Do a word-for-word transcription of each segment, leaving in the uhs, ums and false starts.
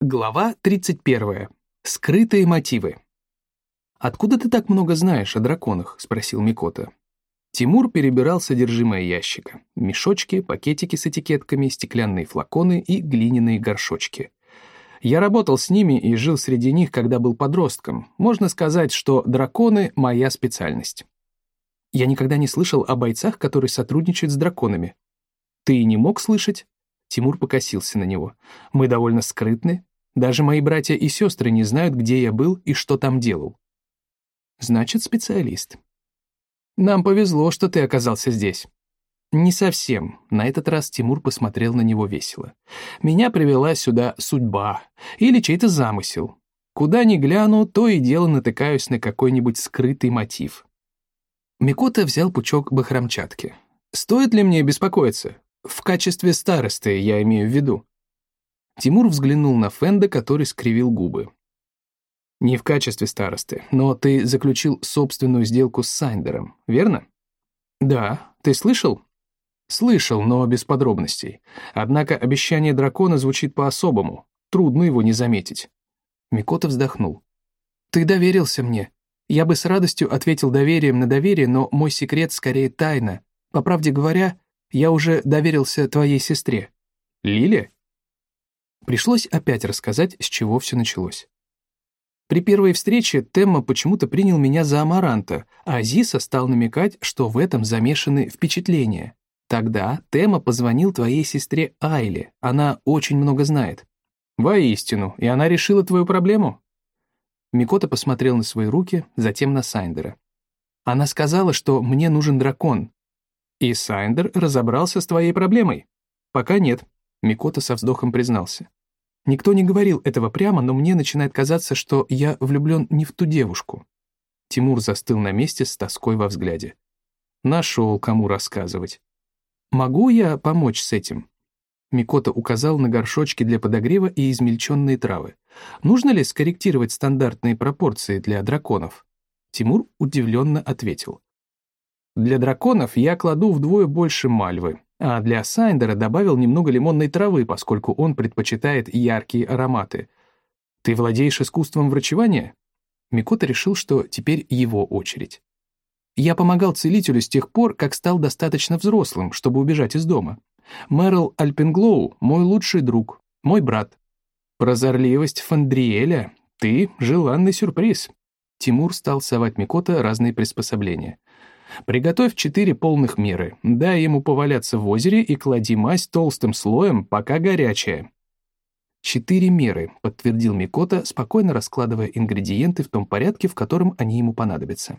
Глава тридцать первая. Скрытые мотивы. «Откуда ты так много знаешь о драконах?» — спросил Микото. Тимур перебирал содержимое ящика. Мешочки, пакетики с этикетками, стеклянные флаконы и глиняные горшочки. «Я работал с ними и жил среди них, когда был подростком. Можно сказать, что драконы — моя специальность». «Я никогда не слышал о бойцах, которые сотрудничают с драконами». «Ты и не мог слышать?» Тимур покосился на него. «Мы довольно скрытны. Даже мои братья и сестры не знают, где я был и что там делал». «Значит, специалист». «Нам повезло, что ты оказался здесь». «Не совсем». На этот раз Тимур посмотрел на него весело. «Меня привела сюда судьба или чей-то замысел. Куда ни гляну, то и дело натыкаюсь на какой-нибудь скрытый мотив». Микото взял пучок бахромчатки. «Стоит ли мне беспокоиться? В качестве старосты, я имею в виду». Тимур взглянул на Фенда, который скривил губы. «Не в качестве старосты, но ты заключил собственную сделку с Сайндером, верно?» «Да. Ты слышал?» «Слышал, но без подробностей. Однако обещание дракона звучит по-особому. Трудно его не заметить». Микото вздохнул. «Ты доверился мне. Я бы с радостью ответил доверием на доверие, но мой секрет скорее тайна. По правде говоря, я уже доверился твоей сестре». «Лиле?» Пришлось опять рассказать, с чего все началось. При первой встрече Темма почему-то принял меня за Амаранта, а Азиса стал намекать, что в этом замешаны впечатления. Тогда Темма позвонил твоей сестре Айле, она очень много знает. «Воистину, и она решила твою проблему?» Микото посмотрел на свои руки, затем на Сайндера. «Она сказала, что мне нужен дракон». «И Сайндер разобрался с твоей проблемой?» «Пока нет», — Микото со вздохом признался. «Никто не говорил этого прямо, но мне начинает казаться, что я влюблен не в ту девушку». Тимур застыл на месте с тоской во взгляде. Нашел, кому рассказывать. «Могу я помочь с этим?» Микото указал на горшочки для подогрева и измельченные травы. «Нужно ли скорректировать стандартные пропорции для драконов?» Тимур удивленно ответил. «Для драконов я кладу вдвое больше мальвы, а для Сайндера добавил немного лимонной травы, поскольку он предпочитает яркие ароматы. Ты владеешь искусством врачевания?» Микото решил, что теперь его очередь. «Я помогал целителю с тех пор, как стал достаточно взрослым, чтобы убежать из дома. Мэрил Альпенглоу — мой лучший друг, мой брат. Прозорливость Фандриэля — ты — желанный сюрприз». Тимур стал совать Микото разные приспособления. «Приготовь четыре полных меры, дай ему поваляться в озере и клади мазь толстым слоем, пока горячая». «Четыре меры», — подтвердил Микото, спокойно раскладывая ингредиенты в том порядке, в котором они ему понадобятся.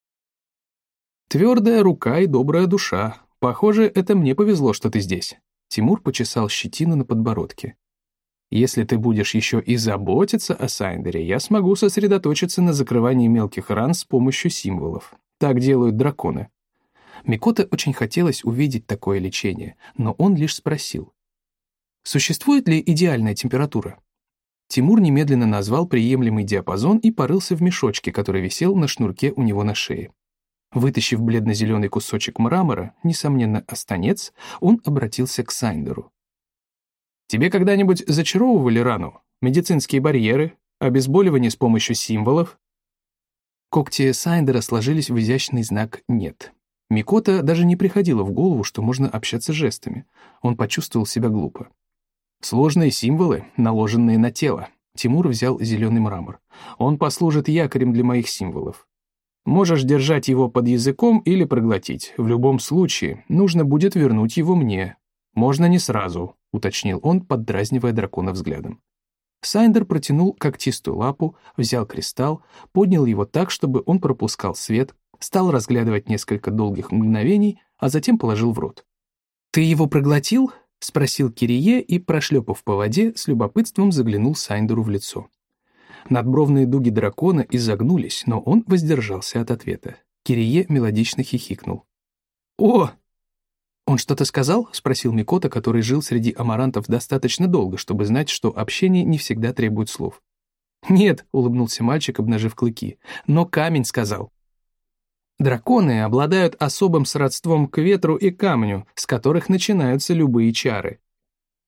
«Твердая рука и добрая душа. Похоже, это мне повезло, что ты здесь». Тимур почесал щетину на подбородке. «Если ты будешь еще и заботиться о Сайндере, я смогу сосредоточиться на закрывании мелких ран с помощью символов. Так делают драконы». Микото очень хотелось увидеть такое лечение, но он лишь спросил. «Существует ли идеальная температура?» Тимур немедленно назвал приемлемый диапазон и порылся в мешочке, который висел на шнурке у него на шее. Вытащив бледно-зеленый кусочек мрамора, несомненно, останец, он обратился к Сайндеру. «Тебе когда-нибудь зачаровывали рану? Медицинские барьеры? Обезболивание с помощью символов?» Когти Сайндера сложились в изящный знак «нет». Микото даже не приходило в голову, что можно общаться жестами. Он почувствовал себя глупо. «Сложные символы, наложенные на тело». Тимур взял зеленый мрамор. «Он послужит якорем для моих символов. Можешь держать его под языком или проглотить. В любом случае, нужно будет вернуть его мне. Можно не сразу», — уточнил он, поддразнивая дракона взглядом. Сайндер протянул когтистую лапу, взял кристалл, поднял его так, чтобы он пропускал свет, стал разглядывать несколько долгих мгновений, а затем положил в рот. «Ты его проглотил?» — спросил Кирие и, прошлепав по воде, с любопытством заглянул Сайндеру в лицо. Надбровные дуги дракона изогнулись, но он воздержался от ответа. Кирие мелодично хихикнул. «О!» «Он что-то сказал?» — спросил Микото, который жил среди амарантов достаточно долго, чтобы знать, что общение не всегда требует слов. «Нет», — улыбнулся мальчик, обнажив клыки, — «но камень сказал». Драконы обладают особым сродством к ветру и камню, с которых начинаются любые чары.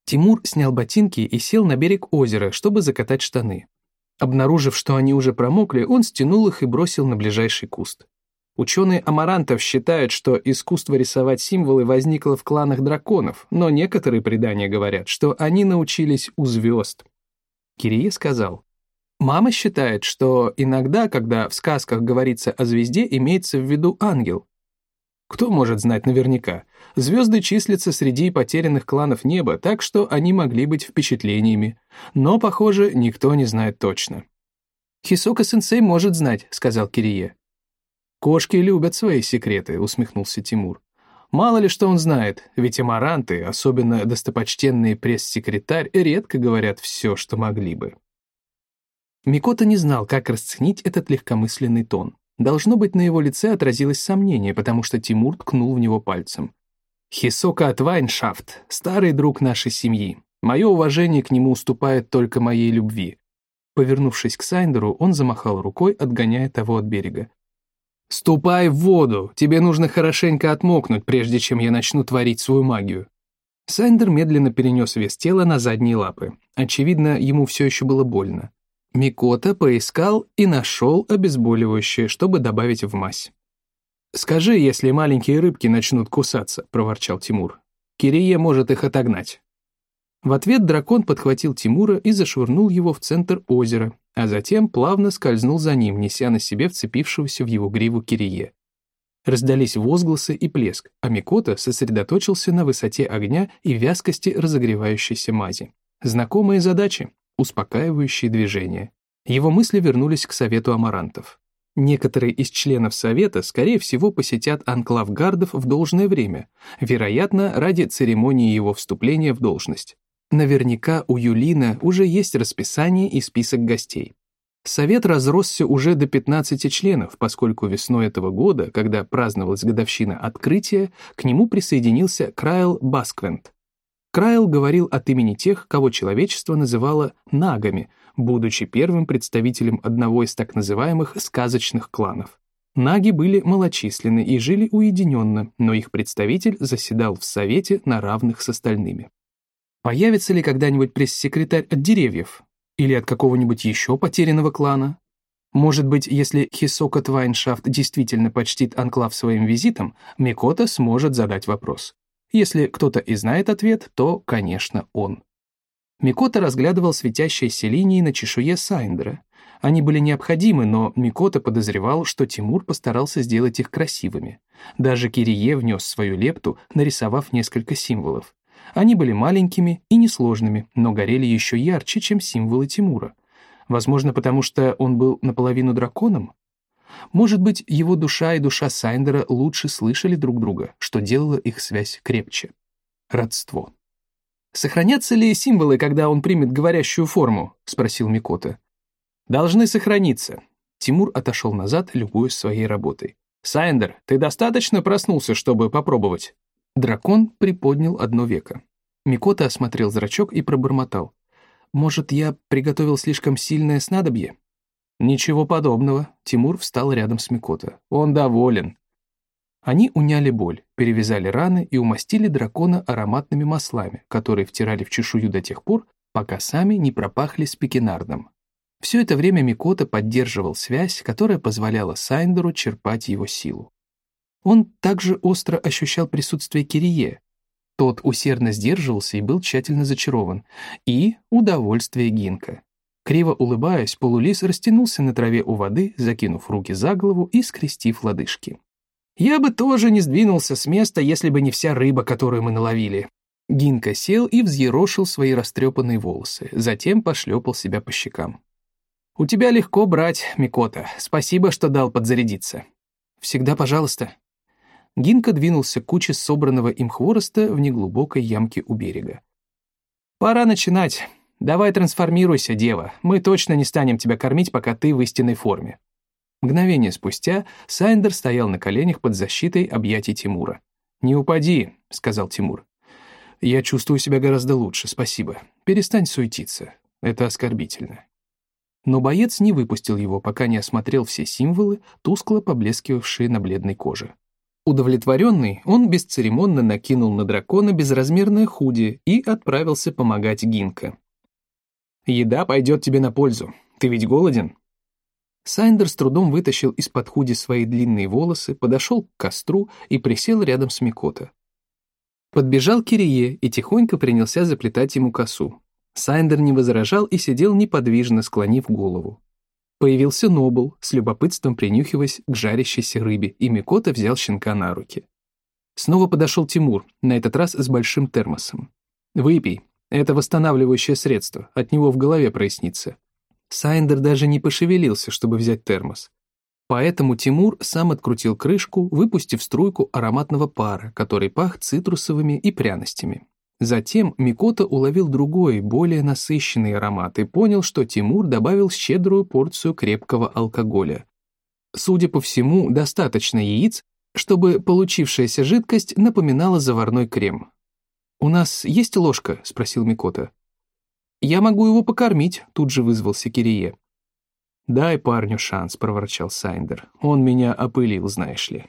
Тимур снял ботинки и сел на берег озера, чтобы закатать штаны. Обнаружив, что они уже промокли, он стянул их и бросил на ближайший куст. Ученые амарантов считают, что искусство рисовать символы возникло в кланах драконов, но некоторые предания говорят, что они научились у звезд. Кирие сказал: «Мама считает, что иногда, когда в сказках говорится о звезде, имеется в виду ангел. Кто может знать наверняка? Звезды числятся среди потерянных кланов неба, так что они могли быть впечатлениями. Но, похоже, никто не знает точно». «Хисока-сенсей может знать», — сказал Кирие. «Кошки любят свои секреты», — усмехнулся Тимур. «Мало ли что он знает, ведь амаранты, особенно достопочтенный пресс-секретарь, редко говорят все, что могли бы». Микото не знал, как расценить этот легкомысленный тон. Должно быть, на его лице отразилось сомнение, потому что Тимур ткнул в него пальцем. «Хисока от Вайншафт, старый друг нашей семьи. Мое уважение к нему уступает только моей любви». Повернувшись к Сайндеру, он замахал рукой, отгоняя того от берега. «Ступай в воду! Тебе нужно хорошенько отмокнуть, прежде чем я начну творить свою магию». Сайндер медленно перенес вес тела на задние лапы. Очевидно, ему все еще было больно. Микото поискал и нашел обезболивающее, чтобы добавить в мазь. «Скажи, если маленькие рыбки начнут кусаться», — проворчал Тимур. «Кирие может их отогнать». В ответ дракон подхватил Тимура и зашвырнул его в центр озера, а затем плавно скользнул за ним, неся на себе вцепившегося в его гриву Кирие. Раздались возгласы и плеск, а Микото сосредоточился на высоте огня и вязкости разогревающейся мази. Знакомые задачи, успокаивающие движения. Его мысли вернулись к совету амарантов. Некоторые из членов совета, скорее всего, посетят анклав гардов в должное время, вероятно, ради церемонии его вступления в должность. Наверняка у Юлина уже есть расписание и список гостей. Совет разросся уже до пятнадцати членов, поскольку весной этого года, когда праздновалась годовщина открытия, к нему присоединился Крайл Басквент. Крайл говорил от имени тех, кого человечество называло нагами, будучи первым представителем одного из так называемых сказочных кланов. Наги были малочисленны и жили уединенно, но их представитель заседал в совете на равных с остальными. Появится ли когда-нибудь пресс-секретарь от деревьев? Или от какого-нибудь еще потерянного клана? Может быть, если Хисока Твайншафт действительно почтит анклав своим визитом, Микото сможет задать вопрос. Если кто-то и знает ответ, то, конечно, он. Микото разглядывал светящиеся линии на чешуе Сайндера. Они были необходимы, но Микото подозревал, что Тимур постарался сделать их красивыми. Даже Кирие внес свою лепту, нарисовав несколько символов. Они были маленькими и несложными, но горели еще ярче, чем символы Тимура. Возможно, потому что он был наполовину драконом? Может быть, его душа и душа Сайндера лучше слышали друг друга, что делало их связь крепче. Родство. «Сохранятся ли символы, когда он примет говорящую форму?» — спросил Микото. «Должны сохраниться». Тимур отошел назад, любуясь своей работой. «Сайндер, ты достаточно проснулся, чтобы попробовать?» Дракон приподнял одно веко. Микото осмотрел зрачок и пробормотал. «Может, я приготовил слишком сильное снадобье?» «Ничего подобного». Тимур встал рядом с Микото. «Он доволен». Они уняли боль, перевязали раны и умастили дракона ароматными маслами, которые втирали в чешую до тех пор, пока сами не пропахли спикинардом. Все это время Микото поддерживал связь, которая позволяла Сайндеру черпать его силу. Он также остро ощущал присутствие Кирие. Тот усердно сдерживался и был тщательно зачарован. И удовольствие Гинка. Криво улыбаясь, полулис растянулся на траве у воды, закинув руки за голову и скрестив лодыжки. «Я бы тоже не сдвинулся с места, если бы не вся рыба, которую мы наловили». Гинка сел и взъерошил свои растрепанные волосы, затем пошлепал себя по щекам. «У тебя легко брать, Микото. Спасибо, что дал подзарядиться». «Всегда пожалуйста». Гинка двинулся к куче собранного им хвороста в неглубокой ямке у берега. «Пора начинать. Давай трансформируйся, дева. Мы точно не станем тебя кормить, пока ты в истинной форме». Мгновение спустя Сайндер стоял на коленях под защитой объятий Тимура. «Не упади», — сказал Тимур. «Я чувствую себя гораздо лучше, спасибо. Перестань суетиться. Это оскорбительно». Но боец не выпустил его, пока не осмотрел все символы, тускло поблескивавшие на бледной коже. Удовлетворенный, он бесцеремонно накинул на дракона безразмерное худи и отправился помогать Гинка. «Еда пойдет тебе на пользу. Ты ведь голоден?» Сайндер с трудом вытащил из-под худи свои длинные волосы, подошел к костру и присел рядом с Микото. Подбежал Кирие и тихонько принялся заплетать ему косу. Сайндер не возражал и сидел неподвижно, склонив голову. Появился Нобл, с любопытством принюхиваясь к жарящейся рыбе, и Микото взял щенка на руки. Снова подошел Тимур, на этот раз с большим термосом. «Выпей, это восстанавливающее средство, от него в голове прояснится». Сайндер даже не пошевелился, чтобы взять термос. Поэтому Тимур сам открутил крышку, выпустив струйку ароматного пара, который пах цитрусовыми и пряностями. Затем Микото уловил другой, более насыщенный аромат и понял, что Тимур добавил щедрую порцию крепкого алкоголя. Судя по всему, достаточно яиц, чтобы получившаяся жидкость напоминала заварной крем. «У нас есть ложка?» — спросил Микото. «Я могу его покормить», — тут же вызвался Кирие. «Дай парню шанс», — проворчал Сайндер. «Он меня опылил, знаешь ли».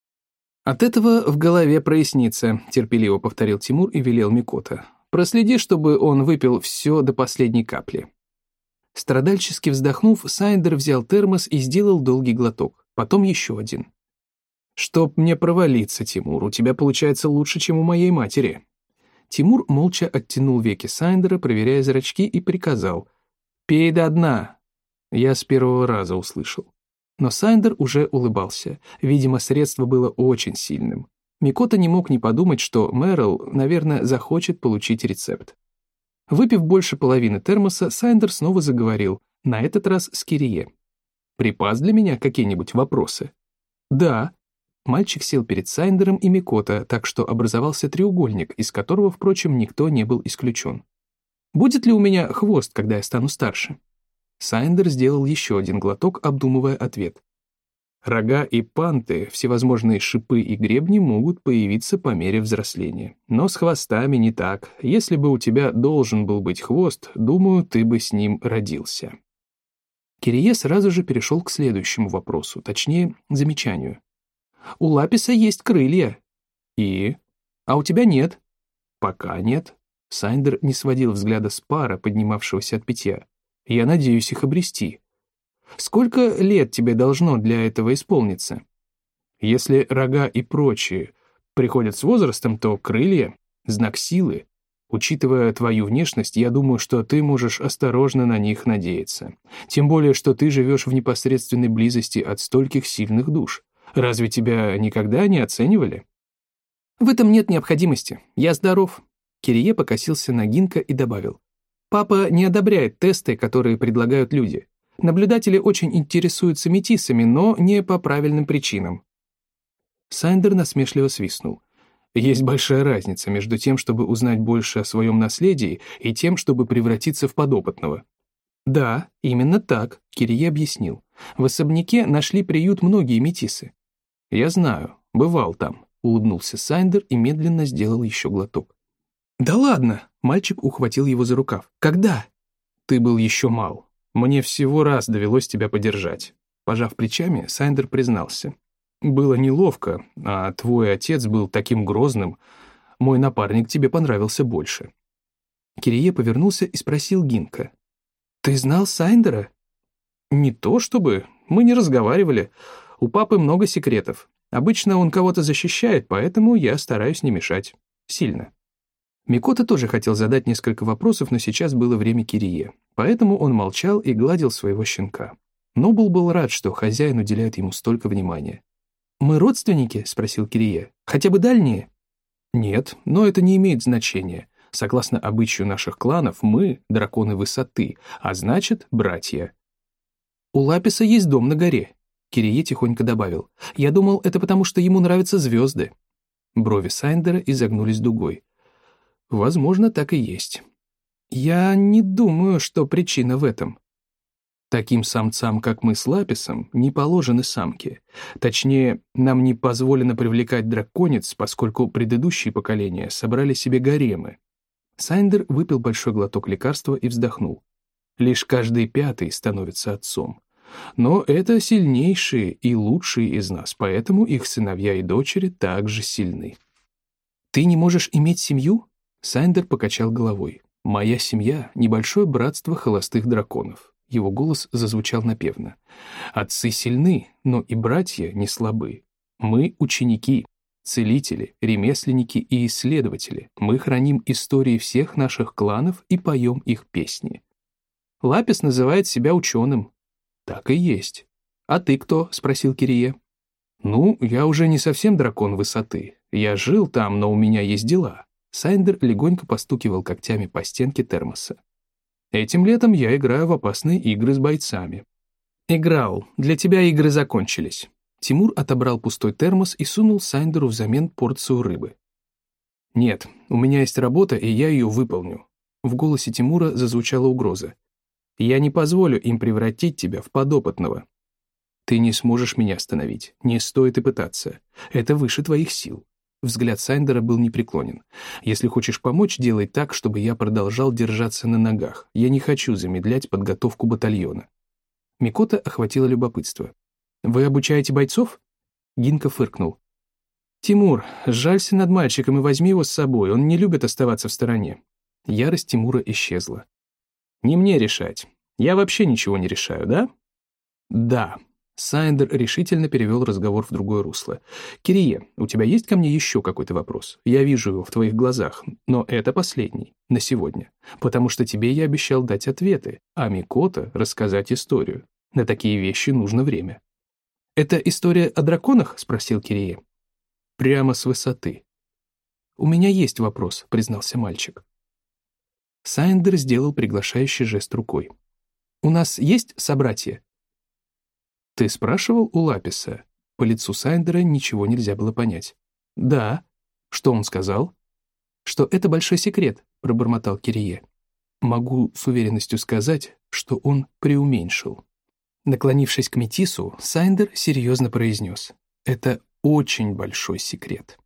«От этого в голове прояснится», — терпеливо повторил Тимур и велел Микото. «Проследи, чтобы он выпил все до последней капли». Страдальчески вздохнув, Сайндер взял термос и сделал долгий глоток, потом еще один. «Чтоб мне провалиться, Тимур, у тебя получается лучше, чем у моей матери». Тимур молча оттянул веки Сайндера, проверяя зрачки, и приказал: «Пей до дна». Я с первого раза услышал. Но Сайндер уже улыбался. Видимо, средство было очень сильным. Микото не мог не подумать, что Мэрил, наверное, захочет получить рецепт. Выпив больше половины термоса, Сайндер снова заговорил, на этот раз с Кирие. «Припас для меня какие-нибудь вопросы?» «Да». Мальчик сел перед Сайндером и Микото, так что образовался треугольник, из которого, впрочем, никто не был исключен. «Будет ли у меня хвост, когда я стану старше?» Сайндер сделал еще один глоток, обдумывая ответ. Рога и панты, всевозможные шипы и гребни могут появиться по мере взросления. Но с хвостами не так. Если бы у тебя должен был быть хвост, думаю, ты бы с ним родился. Кирие сразу же перешел к следующему вопросу, точнее, замечанию. «У Лаписа есть крылья». «И? А у тебя нет?» «Пока нет». Сайндер не сводил взгляда с пара, поднимавшегося от питья. «Я надеюсь их обрести». «Сколько лет тебе должно для этого исполниться?» «Если рога и прочие приходят с возрастом, то крылья — знак силы. Учитывая твою внешность, я думаю, что ты можешь осторожно на них надеяться. Тем более, что ты живешь в непосредственной близости от стольких сильных душ. Разве тебя никогда не оценивали?» «В этом нет необходимости. Я здоров». Кирие покосился на Гинка и добавил. «Папа не одобряет тесты, которые предлагают люди. Наблюдатели очень интересуются метисами, но не по правильным причинам». Сайндер насмешливо свистнул. «Есть большая разница между тем, чтобы узнать больше о своем наследии, и тем, чтобы превратиться в подопытного». «Да, именно так», — Кирие объяснил. «В особняке нашли приют многие метисы». «Я знаю, бывал там», — улыбнулся Сайндер и медленно сделал еще глоток. «Да ладно!» — мальчик ухватил его за рукав. «Когда?» «Ты был еще мал. Мне всего раз довелось тебя подержать». Пожав плечами, Сайндер признался. «Было неловко, а твой отец был таким грозным. Мой напарник тебе понравился больше». Кирие повернулся и спросил Гинка. «Ты знал Сайндера?» «Не то чтобы. Мы не разговаривали. У папы много секретов. Обычно он кого-то защищает, поэтому я стараюсь не мешать. Сильно». Микото тоже хотел задать несколько вопросов, но сейчас было время Кирие, поэтому он молчал и гладил своего щенка. Нобл был рад, что хозяин уделяет ему столько внимания. «Мы родственники?» — спросил Кирие. «Хотя бы дальние?» «Нет, но это не имеет значения. Согласно обычаю наших кланов, мы — драконы высоты, а значит, братья». «У Лаписа есть дом на горе», — Кирие тихонько добавил. «Я думал, это потому, что ему нравятся звезды». Брови Сайндера изогнулись дугой. «Возможно, так и есть. Я не думаю, что причина в этом. Таким самцам, как мы с Лаписом, не положены самки. Точнее, нам не позволено привлекать драконец, поскольку предыдущие поколения собрали себе гаремы». Сайндер выпил большой глоток лекарства и вздохнул. «Лишь каждый пятый становится отцом. Но это сильнейшие и лучшие из нас, поэтому их сыновья и дочери также сильны. Ты не можешь иметь семью? Сайндер покачал головой. Моя семья — небольшое братство холостых драконов. Его голос зазвучал напевно. Отцы сильны, но и братья не слабы. Мы — ученики, целители, ремесленники и исследователи. Мы храним истории всех наших кланов и поем их песни. Лапис называет себя ученым. Так и есть. А ты кто? Спросил Кирие. Ну, я уже не совсем дракон высоты. Я жил там, но у меня есть дела. Сайндер легонько постукивал когтями по стенке термоса. Этим летом я играю в опасные игры с бойцами. Играл. Для тебя игры закончились. Тимур отобрал пустой термос и сунул Сайндеру взамен порцию рыбы. «Нет, у меня есть работа, и я ее выполню». В голосе Тимура зазвучала угроза. «Я не позволю им превратить тебя в подопытного. Ты не сможешь меня остановить, не стоит и пытаться. Это выше твоих сил». Взгляд Сайндера был непреклонен. «Если хочешь помочь, делай так, чтобы я продолжал держаться на ногах. Я не хочу замедлять подготовку батальона». Микота охватило любопытство. «Вы обучаете бойцов?» Гинка фыркнул. «Тимур, сжалься над мальчиком и возьми его с собой, он не любит оставаться в стороне». Ярость Тимура исчезла. «Не мне решать. Я вообще ничего не решаю, да?» «Да». Сайндер решительно перевел разговор в другое русло. «Кирие, у тебя есть ко мне еще какой-то вопрос? Я вижу его в твоих глазах, но это последний, на сегодня, потому что тебе я обещал дать ответы, а Микота — рассказать историю. На такие вещи нужно время». «Это история о драконах?» — спросил Кирие. «Прямо с высоты». «У меня есть вопрос», — признался мальчик. Сайндер сделал приглашающий жест рукой. «У нас есть собратья?» «Ты спрашивал у Лаписа?» По лицу Сайндера ничего нельзя было понять. «Да». «Что он сказал?» «Что это большой секрет», — пробормотал Кирие. «Могу с уверенностью сказать, что он преуменьшил». Наклонившись к Метису, Сайндер серьезно произнес. «Это очень большой секрет».